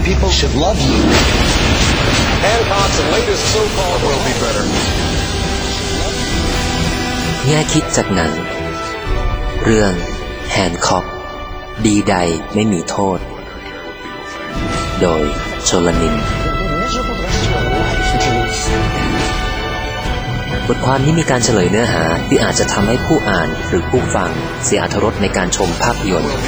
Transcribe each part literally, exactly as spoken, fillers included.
people should love you. Hancock's latest so-called will be better. แง่คิดจากหนังเรื่องแฮนค็อกดีใดไม่มีโทษโดยชลนินบทความนี้มีการเฉลยเนื้อหาที่อาจจะทำให้ผู้อ่านหรือผู้ฟังเสียอรรถรสในการชมภาพยนตร์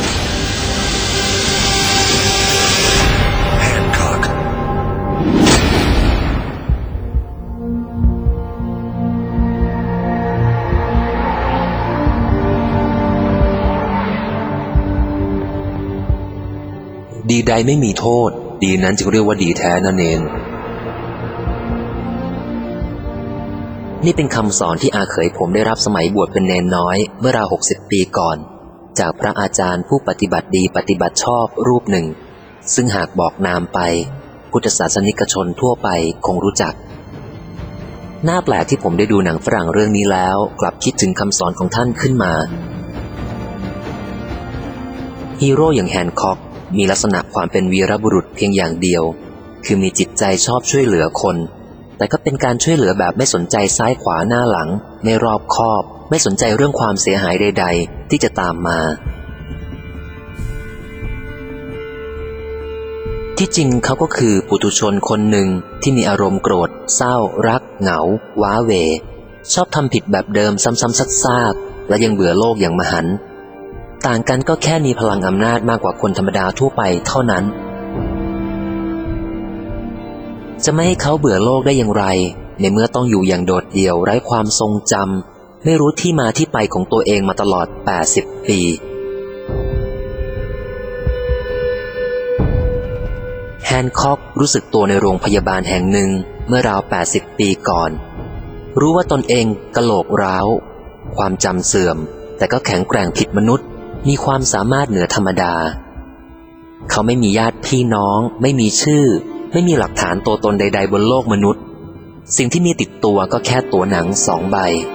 ดีใดไม่มีโทษดีนั้นจึงเรียกว่าดีแท้นั่นเองนี่เป็นคำสอนที่อาเขยผมได้รับสมัยบวชเป็นเณรน้อยเมื่อราวหกสิบปีก่อนจากพระอาจารย์ผู้ปฏิบัติดีปฏิบัติชอบรูปหนึ่งซึ่งหากบอกนามไปพุทธศาสนิกชนทั่วไปคงรู้จักน่าแปลกที่ผมได้ดูหนังฝรั่งเรื่องนี้แล้วกลับคิดถึงคำสอนของท่านขึ้นมาฮีโร่อย่างแฮนค็อกมีลักษณะความเป็นวีรบุรุษเพียงอย่างเดียวคือมีจิตใจชอบช่วยเหลือคนแต่ก็เป็นการช่วยเหลือแบบไม่สนใจซ้ายขวาหน้าหลังไม่รอบคอบไม่สนใจเรื่องความเสียหายใดๆที่จะตามมาที่จริงเขาก็คือปุถุชนคนหนึ่งที่มีอารมณ์โกรธเศร้ารักเหงาว้าเหวชอบทำผิดแบบเดิมซ้ำๆซากๆและยังเบื่อโลกอย่างมหันต์ต่างกันก็แค่มีพลังอำนาจมากกว่าคนธรรมดาทั่วไปเท่านั้นจะไม่ให้เขาเบื่อโลกได้อย่างไรในเมื่อต้องอยู่อย่างโดดเดี่ยวไร้ความทรงจำไม่รู้ที่มาที่ไปของตัวเองมาตลอดแปดสิบปีแฮนค็อกรู้สึกตัวในโรงพยาบาลแห่งหนึ่งเมื่อราวแปดสิบปีก่อนรู้ว่าตนเองกะโหลกร้าวความจำเสื่อมแต่ก็แข็งแกร่งผิดมนุษย์มีความสามารถเหนือธรรมดาเขาไม่มีญาติพี่น้องไม่มีชื่อไม่มีหลักฐานตัวตนใดๆบนโลกมนุษย์สิ่งที่มีติดตัวก็แค่ตั๋วหนังสองใบ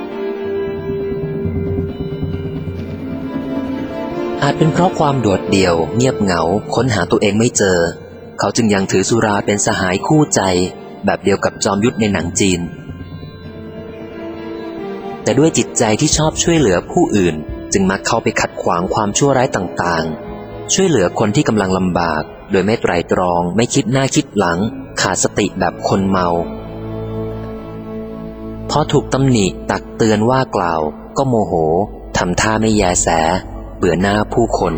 อาจเป็นเพราะความโดดเดี่ยวเงียบเหงาค้นหาตัวเองไม่เจอเขาจึงยังถือสุราเป็นสหายคู่ใจแบบเดียวกับจอมยุทธในหนังจีนแต่ด้วยจิตใจที่ชอบช่วยเหลือผู้อื่นจึงมักเข้าไปขัดขวางความชั่วร้ายต่างๆช่วยเหลือคนที่กำลังลำบากโดยไม่ไตร่ตรองไม่คิดหน้าคิดหลังขาดสติแบบคนเมาพอถูกตำหนิตักเตือนว่ากล่าวก็โมโหทำท่าไม่แยแสเบื่อหน้าผู้คน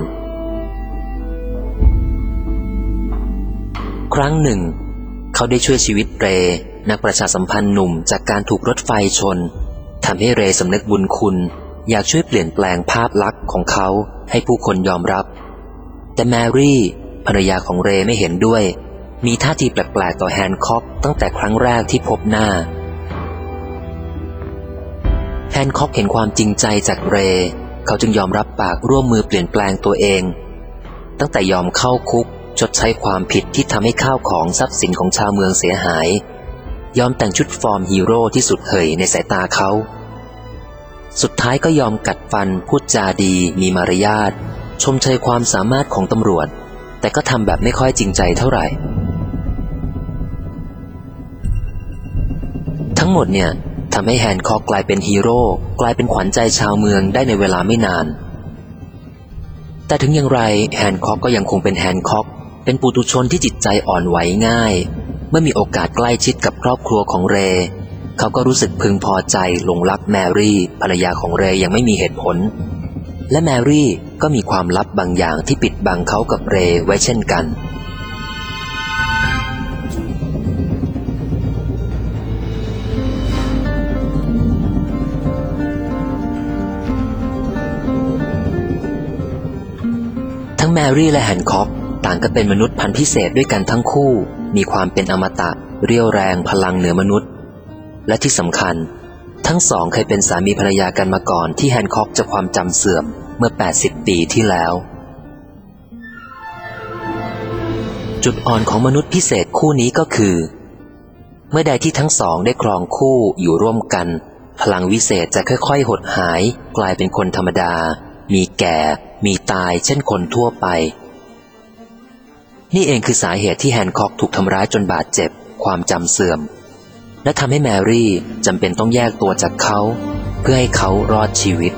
ครั้งหนึ่งเขาได้ช่วยชีวิตเรนักประชาสัมพันธ์หนุ่มจากการถูกรถไฟชนทำให้เรสำนึกบุญคุณอยากช่วยเปลี่ยนแปลงภาพลักษณ์ของเขาให้ผู้คนยอมรับแต่แมรี่ภรรยาของเรไม่เห็นด้วยมีท่าทีแปลกๆต่อแฮนค็อกตั้งแต่ครั้งแรกที่พบหน้าแฮนค็อกเห็นความจริงใจจากเรเขาจึงยอมรับปากร่วมมือเปลี่ยนแปลงตัวเองตั้งแต่ยอมเข้าคุกชดใช้ความผิดที่ทำให้ข้าวของทรัพย์สินของชาวเมืองเสียหายยอมแต่งชุดฟอร์มฮีโร่ที่สุดเห่ยในสายตาเขาสุดท้ายก็ยอมกัดฟันพูดจาดีมีมารยาทชมเชยความสามารถของตำรวจแต่ก็ทำแบบไม่ค่อยจริงใจเท่าไหร่ทั้งหมดเนี่ยทำให้แฮนค็อกกลายเป็นฮีโร่กลายเป็นขวัญใจชาวเมืองได้ในเวลาไม่นานแต่ถึงอย่างไรแฮนค็อกก็ยังคงเป็นแฮนค็อกเป็นปุถุชนที่จิตใจอ่อนไหวง่ายเมื่อมีโอกาสใกล้ชิดกับครอบครัวของเรเขาก็รู้สึกพึงพอใจหลงรักแมรี่ภรรยาของเรยังไม่มีเหตุผลและแมรี่ก็มีความลับบางอย่างที่ปิดบังเขากับเรไว้เช่นกันทั้งแมรี่และแฮนค็อกต่างก็เป็นมนุษย์พันธุ์พิเศษด้วยกันทั้งคู่มีความเป็นอมตะเรี่ยวแรงพลังเหนือมนุษย์และที่สำคัญทั้งสองเคยเป็นสามีภรรยากันมาก่อนที่แฮนค็อกจะความจำเสื่อมเมื่อแปดสิบปีที่แล้วจุดอ่อนของมนุษย์พิเศษคู่นี้ก็คือเมื่อใดที่ทั้งสองได้ครองคู่อยู่ร่วมกันพลังวิเศษจะค่อยๆหดหายกลายเป็นคนธรรมดามีแก่มีตายเช่นคนทั่วไปนี่เองคือสาเหตุที่แฮนค็อกถูกทำร้ายจนบาดเจ็บความจำเสื่อมและทำให้แมรี่จำเป็นต้องแยกตัวจากเขาเพื่อให้เขารอดชีวิต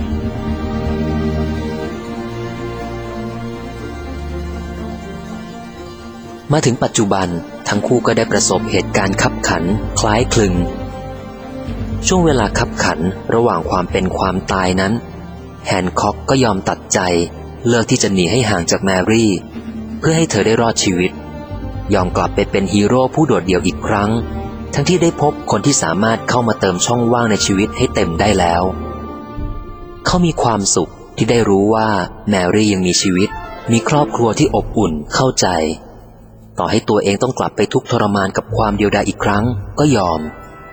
มาถึงปัจจุบันทั้งคู่ก็ได้ประสบเหตุการณ์คับขันคล้ายคลึงช่วงเวลาคับขันระหว่างความเป็นความตายนั้นแฮนค็อกก็ยอมตัดใจเลือกที่จะหนีให้ห่างจากแมรี่เพื่อให้เธอได้รอดชีวิตยอมกลับไปเป็นฮีโร่ผู้โดดเดี่ยวอีกครั้งทั้งที่ได้พบคนที่สามารถเข้ามาเติมช่องว่างในชีวิตให้เต็มได้แล้วเขามีความสุขที่ได้รู้ว่าแมรี่ยังมีชีวิตมีครอบครัวที่อบอุ่นเข้าใจต่อให้ตัวเองต้องกลับไปทุกข์ทรมานกับความเดียวดายอีกครั้งก็ยอม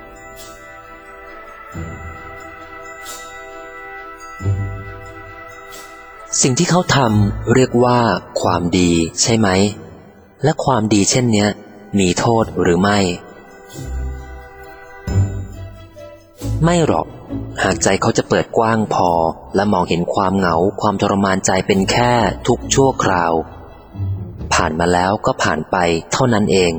สิ่งที่เขาทำเรียกว่าความดีใช่ไหมและความดีเช่นเนี้ยมีโทษหรือไม่ไม่หรอกหากใจเขาจะเปิดกว้างพอและมองเห็นความเหงาความทรมานใจเป็นแค่ทุกชั่วคราวผ่านมาแล้วก็ผ่านไปเท่านั้นเอง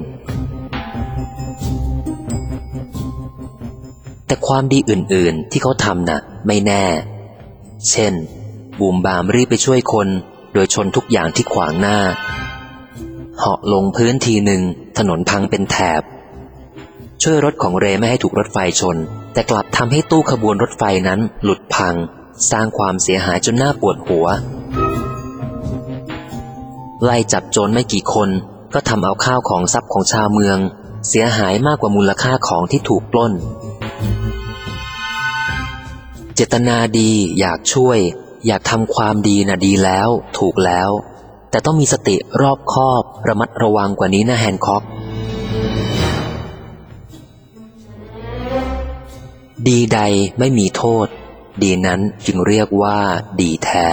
แต่ความดีอื่นๆที่เขาทำน่ะไม่แน่เช่นบูมบามรีบไปช่วยคนโดยชนทุกอย่างที่ขวางหน้าเหาะลงพื้นทีหนึ่งถนนพังเป็นแถบช่วยรถของเรไม่ให้ถูกรถไฟชนแต่กลับทำให้ตู้ขบวนรถไฟนั้นหลุดพังสร้างความเสียหายจนน่าปวดหัวไล่จับโจรไม่กี่คนก็ทำเอาข้าวของทรัพย์ของชาวเมืองเสียหายมากกว่ามูลค่าของที่ถูกปล้นเจตนาดีอยากช่วยอยากทำความดีน่ะดีแล้วถูกแล้วแต่ต้องมีสติรอบคอบระมัดระวังกว่านี้นะแฮนค็อกดีใดไม่มีโทษดีนั้นจึงเรียกว่าดีแท้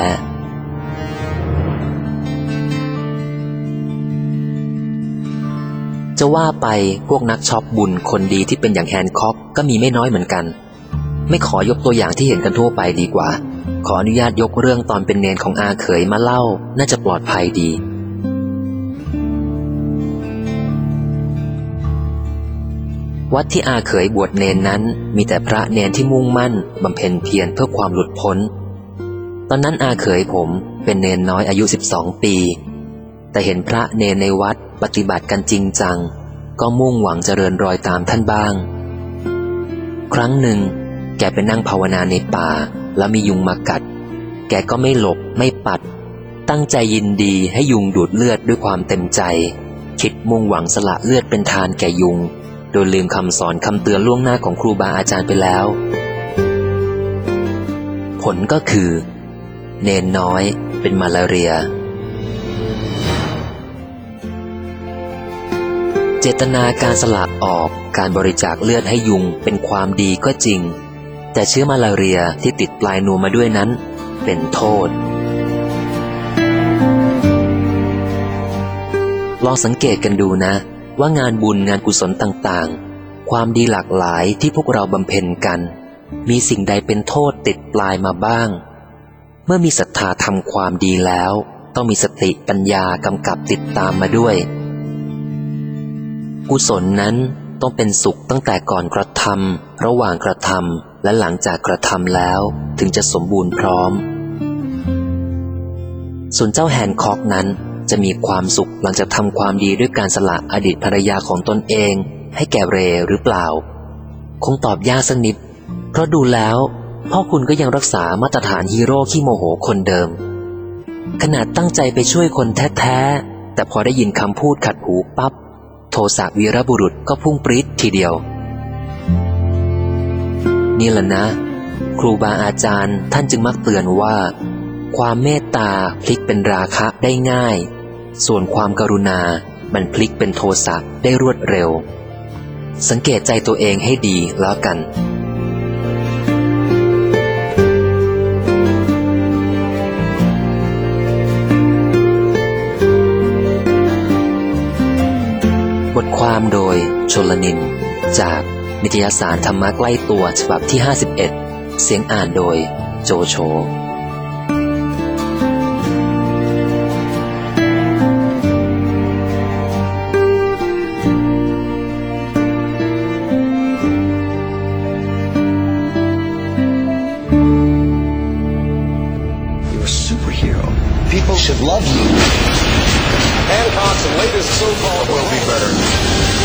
จะว่าไปพวกนักช็อปบุญคนดีที่เป็นอย่างแฮนค็อกก็มีไม่น้อยเหมือนกันไม่ขอยกตัวอย่างที่เห็นกันทั่วไปดีกว่าขออนุญาตยกเรื่องตอนเป็นเนนของอาเขยมาเล่าน่าจะปลอดภัยดีวัดที่อาเขยบวชเนนนั้นมีแต่พระเนนที่มุ่งมั่นบำเพ็ญเพียรเพื่อความหลุดพ้นตอนนั้นอาเขยผมเป็นเนนน้อยอายุสิบสองปีแต่เห็นพระเนนในวัดปฏิบัติกันจริงจังก็มุ่งหวังเจริญรอยตามท่านบ้างครั้งหนึ่งแกไปนั่งภาวนาในป่าแล้วมียุงมากัดแกก็ไม่หลบไม่ปัดตั้งใจยินดีให้ยุงดูดเลือดด้วยความเต็มใจคิดมุ่งหวังสละเลือดเป็นทานแก่ยุงโดยลืมคำสอนคำเตือนล่วงหน้าของครูบาอาจารย์ไปแล้วผลก็คือเนนน้อยเป็นมาลาเรียเจตนาการสละออกการบริจาคเลือดให้ยุงเป็นความดีก็จริงแต่เชื้อมาลาเรียที่ติดปลายนวมมาด้วยนั้นเป็นโทษลองสังเกตกันดูนะว่างานบุญงานกุศลต่างๆความดีหลากหลายที่พวกเราบำเพ็ญกันมีสิ่งใดเป็นโทษติดปลายมาบ้างเมื่อมีศรัทธาทำความดีแล้วต้องมีสติปัญญากำกับติดตามมาด้วยกุศลนั้นต้องเป็นสุขตั้งแต่ก่อนกระทำระหว่างกระทำและหลังจากกระทำแล้วถึงจะสมบูรณ์พร้อมส่วนเจ้าแฮนค็อกนั้นจะมีความสุขหลังจากทำความดีด้วยการสละอดีตภรรยาของตนเองให้แก่เรหรือเปล่าคงตอบยากสักนิดเพราะดูแล้วพ่อคุณก็ยังรักษามาตรฐานฮีโร่ขี้โมโหคนเดิมขนาดตั้งใจไปช่วยคนแท้ๆแต่พอได้ยินคำพูดขัดหูปั๊บโทสะวีรบุรุษก็พุ่งปรี๊ดทีเดียวนี่แหละนะครูบาอาจารย์ท่านจึงมักเตือนว่าความเมตตาพลิกเป็นราคะได้ง่ายส่วนความกรุณามันพลิกเป็นโทสะได้รวดเร็วสังเกตใจตัวเองให้ดีแล้วกันบทความโดยชลนินจากนิตยสารธรรมะใกล้ตัวฉบับที่ห้าสิบเอ็ดเสียงอ่านโดยโจโฉ a superhero. People should love you. Hancock's latest so-called Will be better.